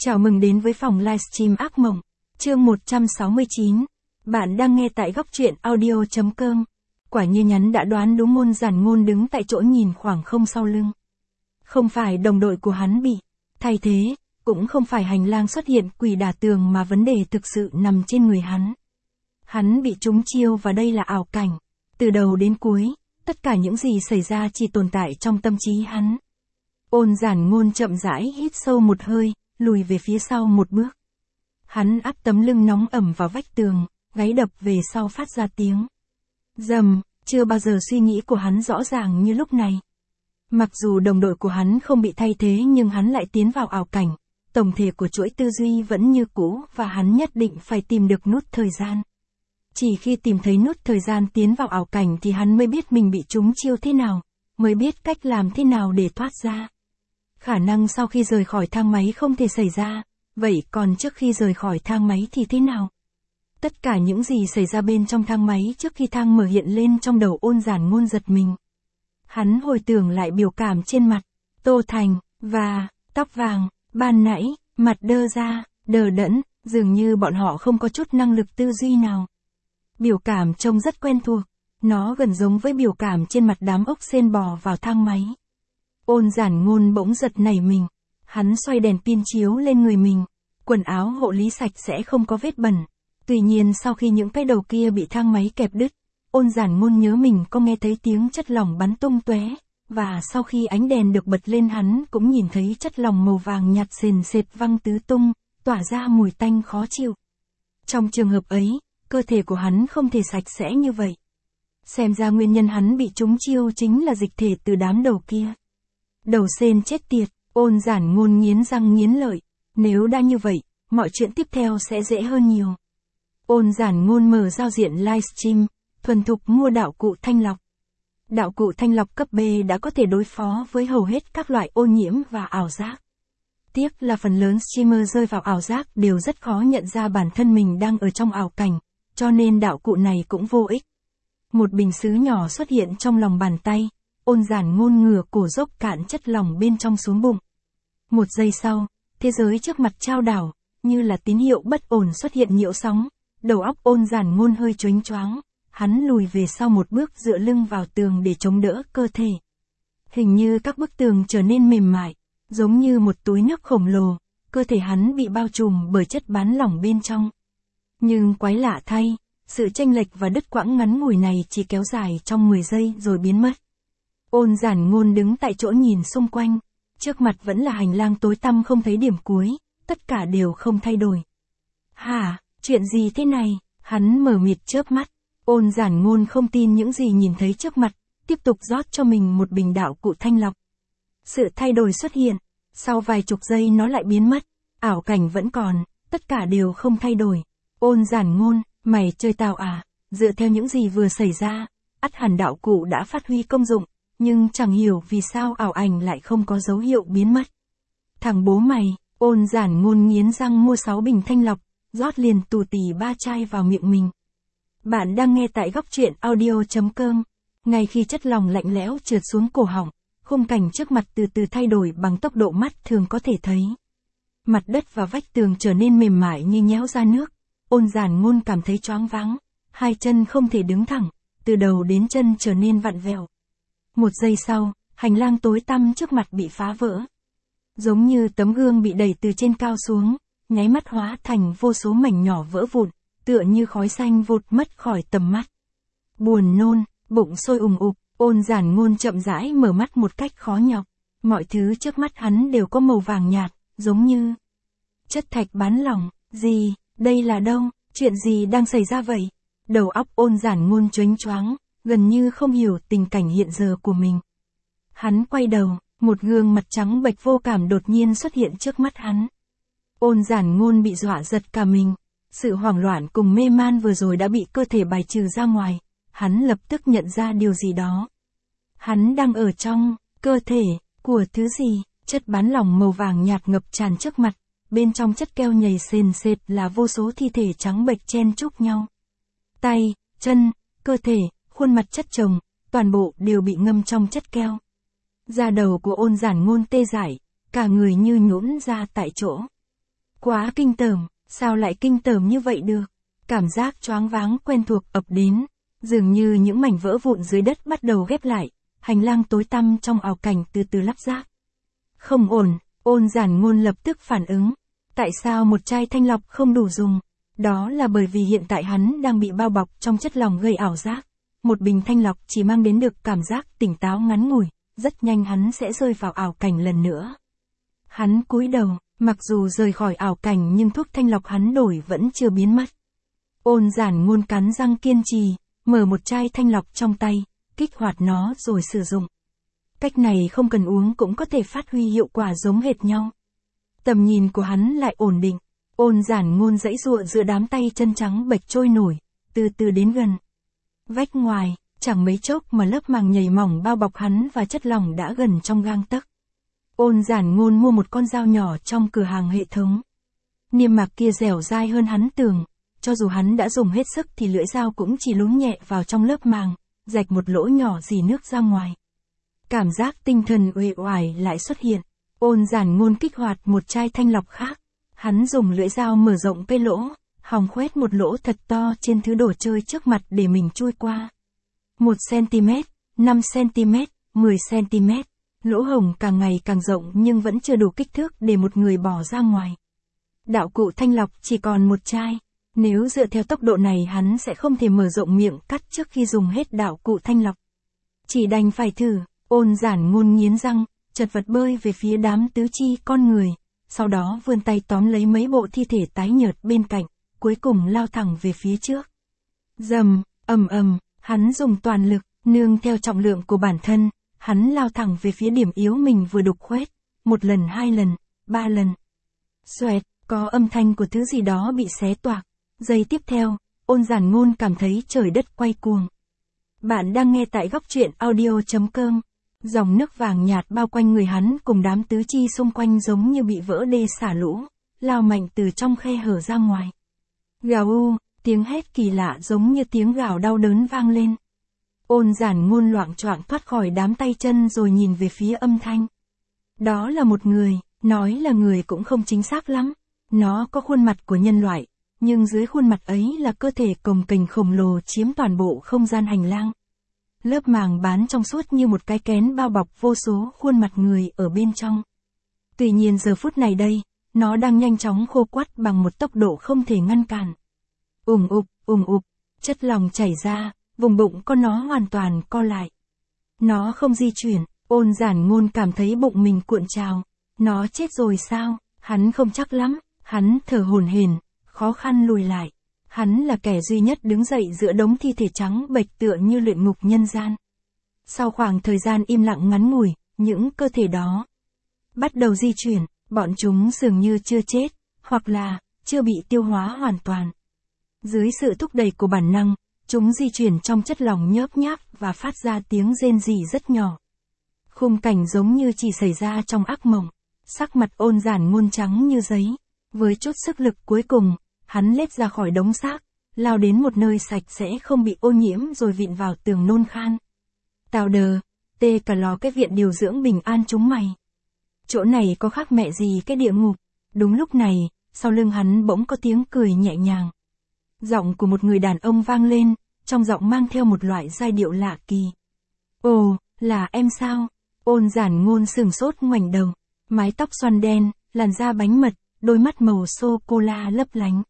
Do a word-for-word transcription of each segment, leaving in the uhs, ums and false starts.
Chào mừng đến với phòng livestream ác mộng, chương một trăm sáu mươi chín. Bạn đang nghe tại góc truyện audio.com. Quả như nhắn đã đoán đúng, Ôn Giản Ngôn đứng tại chỗ nhìn khoảng không sau lưng. Không phải đồng đội của hắn bị thay thế, cũng không phải hành lang xuất hiện quỷ đả tường, mà vấn đề thực sự nằm trên người hắn. Hắn bị trúng chiêu và đây là ảo cảnh. Từ đầu đến cuối, tất cả những gì xảy ra chỉ tồn tại trong tâm trí hắn. Ôn Giản Ngôn chậm rãi hít sâu một hơi, lùi về phía sau một bước. Hắn áp tấm lưng nóng ẩm vào vách tường, gáy đập về sau phát ra tiếng rầm. Chưa bao giờ suy nghĩ của hắn rõ ràng như lúc này. Mặc dù đồng đội của hắn không bị thay thế, nhưng hắn lại tiến vào ảo cảnh. Tổng thể của chuỗi tư duy vẫn như cũ, và hắn nhất định phải tìm được nút thời gian. Chỉ khi tìm thấy nút thời gian tiến vào ảo cảnh thì hắn mới biết mình bị trúng chiêu thế nào, mới biết cách làm thế nào để thoát ra. Khả năng sau khi rời khỏi thang máy không thể xảy ra, vậy còn trước khi rời khỏi thang máy thì thế nào? Tất cả những gì xảy ra bên trong thang máy trước khi thang mở hiện lên trong đầu Ôn Giản Ngôn giật mình. Hắn hồi tưởng lại biểu cảm trên mặt Tô Thành, và tóc vàng, ban nãy, mặt đơ ra, đờ đẫn, dường như bọn họ không có chút năng lực tư duy nào. Biểu cảm trông rất quen thuộc, nó gần giống với biểu cảm trên mặt đám ốc sên bò vào thang máy. Ôn Giản Ngôn bỗng giật nảy mình. Hắn xoay đèn pin chiếu lên người mình. Quần áo hộ lý sạch sẽ, không có vết bẩn. Tuy nhiên sau khi những cái đầu kia bị thang máy kẹp đứt, Ôn Giản Ngôn nhớ mình có nghe thấy tiếng chất lỏng bắn tung tóe, và sau khi ánh đèn được bật lên hắn cũng nhìn thấy chất lỏng màu vàng nhạt sền sệt văng tứ tung, tỏa ra mùi tanh khó chịu. Trong trường hợp ấy, cơ thể của hắn không thể sạch sẽ như vậy. Xem ra nguyên nhân hắn bị trúng chiêu chính là dịch thể từ đám đầu kia. Đầu sên chết tiệt, Ôn Giản Ngôn nghiến răng nghiến lợi. Nếu đã như vậy, mọi chuyện tiếp theo sẽ dễ hơn nhiều. Ôn Giản Ngôn mở giao diện livestream, thuần thục mua đạo cụ thanh lọc. Đạo cụ thanh lọc cấp B đã có thể đối phó với hầu hết các loại ô nhiễm và ảo giác. Tiếc là phần lớn streamer rơi vào ảo giác đều rất khó nhận ra bản thân mình đang ở trong ảo cảnh, cho nên đạo cụ này cũng vô ích. Một bình sứ nhỏ xuất hiện trong lòng bàn tay. Ôn Giản Ngôn ngửa cổ dốc cạn chất lỏng bên trong xuống bụng. Một giây sau, thế giới trước mặt chao đảo, như là tín hiệu bất ổn xuất hiện nhiễu sóng. Đầu óc Ôn Giản Ngôn hơi choáng choáng, hắn lùi về sau một bước, dựa lưng vào tường để chống đỡ cơ thể. Hình như các bức tường trở nên mềm mại, giống như một túi nước khổng lồ, cơ thể hắn bị bao trùm bởi chất bán lỏng bên trong. Nhưng quái lạ thay, sự chênh lệch và đứt quãng ngắn ngủi này chỉ kéo dài trong mười giây rồi biến mất. Ôn Giản Ngôn đứng tại chỗ nhìn xung quanh, trước mặt vẫn là hành lang tối tăm không thấy điểm cuối, tất cả đều không thay đổi. Hả, chuyện gì thế này? Hắn mở mịt chớp mắt. Ôn Giản Ngôn không tin những gì nhìn thấy trước mặt, tiếp tục rót cho mình một bình đạo cụ thanh lọc. Sự thay đổi xuất hiện, sau vài chục giây nó lại biến mất, ảo cảnh vẫn còn, tất cả đều không thay đổi. Ôn Giản Ngôn, mày chơi tao à? Dựa theo những gì vừa xảy ra, ắt hẳn đạo cụ đã phát huy công dụng. Nhưng chẳng hiểu vì sao ảo ảnh lại không có dấu hiệu biến mất. Thằng bố mày, Ôn Giản Ngôn nghiến răng mua sáu bình thanh lọc, rót liền tù tì ba chai vào miệng mình. Bạn đang nghe tại góc truyện audio.com. Ngay khi chất lỏng lạnh lẽo trượt xuống cổ họng, khung cảnh trước mặt từ từ thay đổi bằng tốc độ mắt thường có thể thấy. Mặt đất và vách tường trở nên mềm mại như nhéo ra nước. Ôn Giản Ngôn cảm thấy choáng váng, hai chân không thể đứng thẳng, từ đầu đến chân trở nên vặn vẹo. Một giây sau, hành lang tối tăm trước mặt bị phá vỡ. Giống như tấm gương bị đẩy từ trên cao xuống, nháy mắt hóa thành vô số mảnh nhỏ vỡ vụn, tựa như khói xanh vụt mất khỏi tầm mắt. Buồn nôn, bụng sôi ùng ục, Ôn Giản Ngôn chậm rãi mở mắt một cách khó nhọc. Mọi thứ trước mắt hắn đều có màu vàng nhạt, giống như chất thạch bán lỏng. Gì, đây là đâu, chuyện gì đang xảy ra vậy? Đầu óc Ôn Giản Ngôn choáng choáng, gần như không hiểu tình cảnh hiện giờ của mình. Hắn quay đầu, một gương mặt trắng bệch vô cảm đột nhiên xuất hiện trước mắt hắn. Ôn Giản Ngôn bị dọa giật cả mình. Sự hoảng loạn cùng mê man vừa rồi đã bị cơ thể bài trừ ra ngoài. Hắn lập tức nhận ra điều gì đó. Hắn đang ở trong cơ thể của thứ gì? Chất bán lỏng màu vàng nhạt ngập tràn trước mặt. Bên trong chất keo nhầy sền sệt là vô số thi thể trắng bệch chen chúc nhau. Tay, chân, cơ thể, khuôn mặt chất chồng, toàn bộ đều bị ngâm trong chất keo. Da đầu của Ôn Giản Ngôn tê dại, cả người như nhũn ra tại chỗ. Quá kinh tởm, sao lại kinh tởm như vậy được? Cảm giác choáng váng quen thuộc ập đến, dường như những mảnh vỡ vụn dưới đất bắt đầu ghép lại, hành lang tối tăm trong ảo cảnh từ từ lắp ráp. Không ổn, Ôn Giản Ngôn lập tức phản ứng. Tại sao một chai thanh lọc không đủ dùng? Đó là bởi vì hiện tại hắn đang bị bao bọc trong chất lỏng gây ảo giác. Một bình thanh lọc chỉ mang đến được cảm giác tỉnh táo ngắn ngủi, rất nhanh hắn sẽ rơi vào ảo cảnh lần nữa. Hắn cúi đầu, mặc dù rời khỏi ảo cảnh nhưng thuốc thanh lọc hắn đổi vẫn chưa biến mất. Ôn Giản Ngôn cắn răng kiên trì, mở một chai thanh lọc trong tay, kích hoạt nó rồi sử dụng. Cách này không cần uống cũng có thể phát huy hiệu quả giống hệt nhau. Tầm nhìn của hắn lại ổn định. Ôn Giản Ngôn giãy giụa giữa đám tay chân trắng bệch trôi nổi, từ từ đến gần. Vách ngoài, chẳng mấy chốc mà lớp màng nhầy mỏng bao bọc hắn và chất lỏng đã gần trong gang tấc. Ôn Giản Ngôn mua một con dao nhỏ trong cửa hàng hệ thống. Niêm mạc kia dẻo dai hơn hắn tưởng, cho dù hắn đã dùng hết sức thì lưỡi dao cũng chỉ lún nhẹ vào trong lớp màng, rạch một lỗ nhỏ rỉ nước ra ngoài. Cảm giác tinh thần uể oải lại xuất hiện. Ôn Giản Ngôn kích hoạt một chai thanh lọc khác. Hắn dùng lưỡi dao mở rộng cái lỗ, hòng khoét một lỗ thật to trên thứ đồ chơi trước mặt để mình chui qua. một xăng-ti-mét, năm xăng-ti-mét, mười xăng-ti-mét. Lỗ hổng càng ngày càng rộng nhưng vẫn chưa đủ kích thước để một người bỏ ra ngoài. Đạo cụ thanh lọc chỉ còn một chai. Nếu dựa theo tốc độ này hắn sẽ không thể mở rộng miệng cắt trước khi dùng hết đạo cụ thanh lọc. Chỉ đành phải thử. Ôn Giản Ngôn nghiến răng, chật vật bơi về phía đám tứ chi con người, sau đó vươn tay tóm lấy mấy bộ thi thể tái nhợt bên cạnh, cuối cùng lao thẳng về phía trước. Rầm, ầm ầm, hắn dùng toàn lực, nương theo trọng lượng của bản thân, hắn lao thẳng về phía điểm yếu mình vừa đục khoét, một lần hai lần, ba lần. Xoẹt, có âm thanh của thứ gì đó bị xé toạc. Giây tiếp theo, Ôn Giản Ngôn cảm thấy trời đất quay cuồng. Bạn đang nghe tại góc truyện audio chấm com. Dòng nước vàng nhạt bao quanh người hắn cùng đám tứ chi xung quanh giống như bị vỡ đê xả lũ, lao mạnh từ trong khe hở ra ngoài. Gào u, tiếng hét kỳ lạ giống như tiếng gào đau đớn vang lên. Ôn Giản Ngôn loạng choạng thoát khỏi đám tay chân rồi nhìn về phía âm thanh. Đó là một người, nói là người cũng không chính xác lắm. Nó có khuôn mặt của nhân loại, nhưng dưới khuôn mặt ấy là cơ thể cồng kềnh khổng lồ chiếm toàn bộ không gian hành lang. Lớp màng bán trong suốt như một cái kén bao bọc vô số khuôn mặt người ở bên trong. Tuy nhiên giờ phút này đây, nó đang nhanh chóng khô quắt bằng một tốc độ không thể ngăn cản. Ùm ụp, ùm ụp, chất lỏng chảy ra, vùng bụng con nó hoàn toàn co lại. Nó không di chuyển, Ôn Giản Ngôn cảm thấy bụng mình cuộn trào. Nó chết rồi sao? Hắn không chắc lắm, hắn thở hổn hển, khó khăn lùi lại. Hắn là kẻ duy nhất đứng dậy giữa đống thi thể trắng bệch tựa như luyện ngục nhân gian. Sau khoảng thời gian im lặng ngắn ngủi, những cơ thể đó bắt đầu di chuyển, bọn chúng dường như chưa chết, hoặc là chưa bị tiêu hóa hoàn toàn. Dưới sự thúc đẩy của bản năng, chúng di chuyển trong chất lỏng nhớp nháp và phát ra tiếng rên rỉ rất nhỏ. Khung cảnh giống như chỉ xảy ra trong ác mộng. Sắc mặt Ôn Giản Ngôn trắng như giấy. Với chút sức lực cuối cùng, hắn lết ra khỏi đống xác, lao đến một nơi sạch sẽ không bị ô nhiễm rồi vịn vào tường nôn khan. Tào đờ, tê cả lò cái viện điều dưỡng bình an chúng mày. Chỗ này có khác mẹ gì cái địa ngục. Đúng lúc này, sau lưng hắn bỗng có tiếng cười nhẹ nhàng. Giọng của một người đàn ông vang lên, trong giọng mang theo một loại giai điệu lạ kỳ. Ồ, là em sao? Ôn Giản Ngôn sửng sốt ngoảnh đầu, mái tóc xoăn đen, làn da bánh mật, đôi mắt màu sô-cô-la lấp lánh.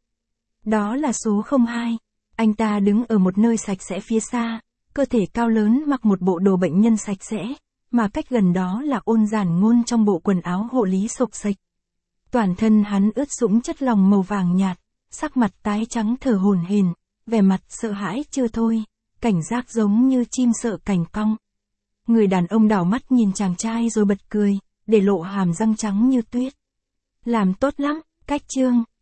Đó là số không hai. Anh ta đứng ở một nơi sạch sẽ phía xa, cơ thể cao lớn mặc một bộ đồ bệnh nhân sạch sẽ, mà cách gần đó là Ôn Giản Ngôn trong bộ quần áo hộ lý xộc xệch. Toàn thân hắn ướt sũng chất lỏng màu vàng nhạt, sắc mặt tái trắng thở hổn hển, vẻ mặt sợ hãi chưa thôi, cảnh giác giống như chim sợ cành cong. Người đàn ông đảo mắt nhìn chàng trai rồi bật cười, để lộ hàm răng trắng như tuyết. Làm tốt lắm, cách chương.